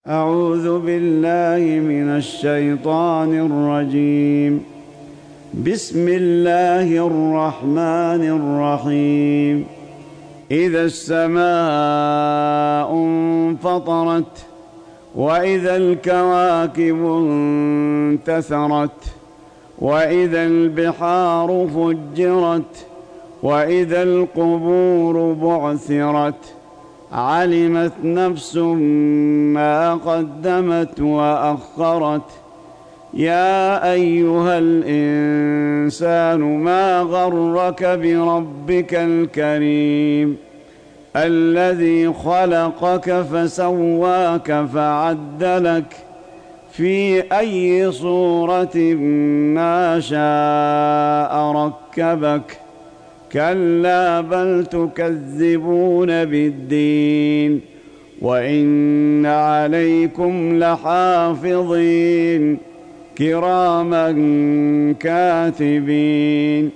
أعوذ بالله من الشيطان الرجيم. بسم الله الرحمن الرحيم. إذا السماء انفطرت وإذا الكواكب انتثرت وإذا البحار فجرت وإذا القبور بعثرت علمت نفس ما قدمت وأخرت. يا أيها الإنسان ما غرك بربك الكريم الذي خلقك فسواك فعدلك في أي صورة ما شاء ركبك. كلا بل تكذبون بالدين وإن عليكم لحافظين كراما كاتبين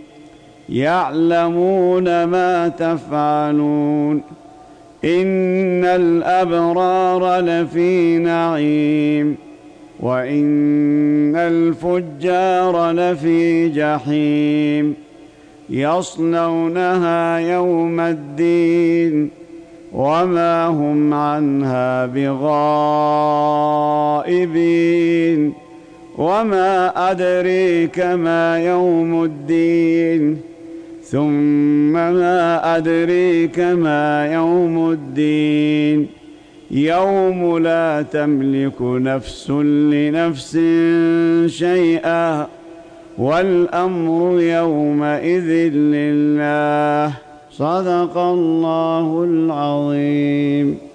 يعلمون ما تفعلون. إن الأبرار لفي نعيم وإن الفجار لفي جحيم يصلونها يوم الدين وما هم عنها بغائبين. وما أدريك ما يوم الدين ثم ما أدريك ما يوم الدين يوم لا تملك نفس لنفس شيئا والأمر يومئذ لله. صدق الله العظيم.